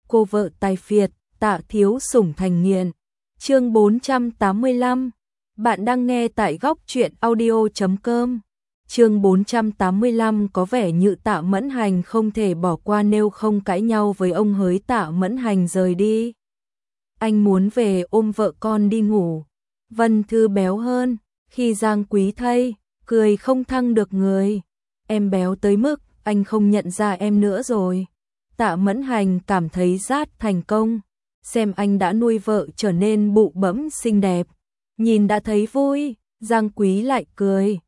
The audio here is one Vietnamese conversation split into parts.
cô vợ tài phiệt, Tạ Thiếu Sủng thành nghiện. Chương 485. Bạn đang nghe tại góc truyện audio.com. Chương 485 có vẻ như Tạ Mẫn Hành không thể bỏ qua nếu không cãi nhau với ông hới Tạ Mẫn Hành rời đi. Anh muốn về ôm vợ con đi ngủ. Vân Thư béo hơn, khi Giang Quý thấy, cười không thăng được người. Em béo tới mức anh không nhận ra em nữa rồi. Tạ Mẫn Hành cảm thấy rất thành công, xem anh đã nuôi vợ trở nên bụ bẫm xinh đẹp. Nhìn đã thấy vui, Giang Quý lại cười.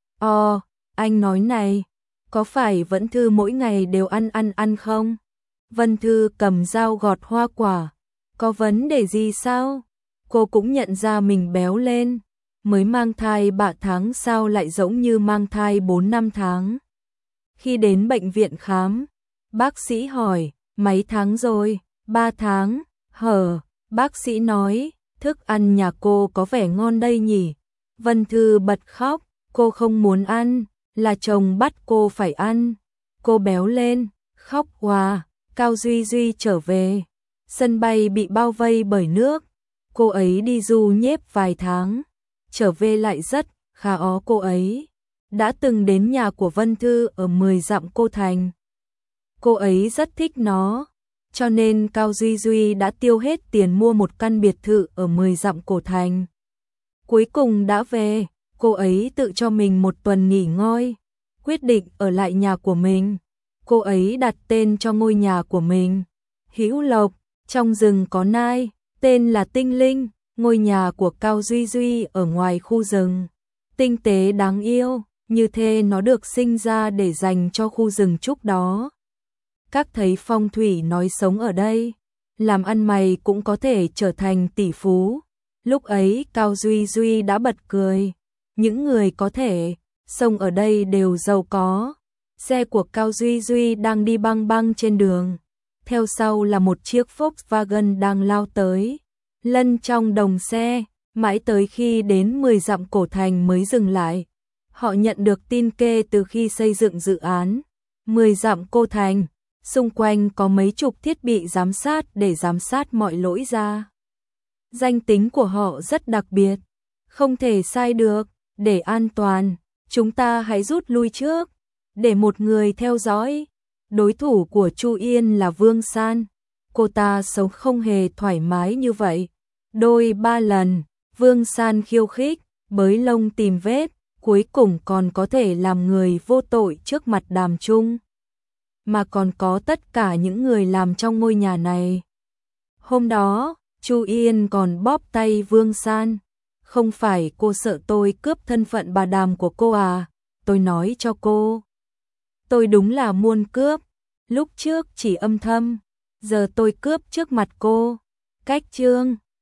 Anh nói này, có phải Vân Thư mỗi ngày đều ăn không? Vân Thư cầm dao gọt hoa quả. Có vấn đề gì sao? Cô cũng nhận ra mình béo lên. Mới mang thai 3 tháng sao lại giống như mang thai 4-5 tháng. Khi đến bệnh viện khám, bác sĩ hỏi, mấy tháng rồi? 3 tháng. Bác sĩ nói, thức ăn nhà cô có vẻ ngon đây nhỉ? Vân Thư bật khóc, cô không muốn ăn, là chồng bắt cô phải ăn. Cô béo lên, khóc hòa. Cao Duy Duy trở về. Sân bay bị bao vây bởi nước. Cô ấy đi du nhép vài tháng. Trở về lại rất khá ó. Cô ấy đã từng đến nhà của Vân Thư ở 10 dặm Cô Thành. Cô ấy rất thích nó, cho nên Cao Duy Duy đã tiêu hết tiền mua một căn biệt thự ở 10 dặm Cổ Thành. Cuối cùng đã về, cô ấy tự cho mình một tuần nghỉ ngơi, quyết định ở lại nhà của mình. Cô ấy đặt tên cho ngôi nhà của mình, Hữu Lộc, trong rừng có nai, tên là Tinh Linh. Ngôi nhà của Cao Duy Duy ở ngoài khu rừng, tinh tế đáng yêu, như thế nó được sinh ra để dành cho khu rừng trúc đó. Các thầy phong thủy nói sống ở đây, làm ăn mày cũng có thể trở thành tỷ phú. Lúc ấy Cao Duy Duy đã bật cười, những người có thể sống ở đây đều giàu có. Xe của Cao Duy Duy đang đi băng băng trên đường, theo sau là một chiếc Volkswagen đang lao tới. Lân trong đồng xe, mãi tới khi đến 10 dặm Cổ Thành mới dừng lại. Họ nhận được tin kê từ khi xây dựng dự án 10 dặm Cô Thành, xung quanh có mấy chục thiết bị giám sát để giám sát mọi lỗi ra. Danh tính của họ rất đặc biệt, không thể sai được. Để an toàn, chúng ta hãy rút lui trước, để một người theo dõi. Đối thủ của Chu Yên là Vương San. Cô ta sống không hề thoải mái như vậy. Đôi 3 lần, Vương San khiêu khích, bới lông tìm vết, cuối cùng còn có thể làm người vô tội trước mặt Đàm Trung. Mà còn có tất cả những người làm trong ngôi nhà này. Hôm đó, Chu Yên còn bóp tay Vương San. Không phải cô sợ tôi cướp thân phận bà Đàm của cô à? Tôi nói cho cô. Tôi đúng là muôn cướp. Lúc trước chỉ âm thầm, giờ tôi cướp trước mặt cô. Cách chương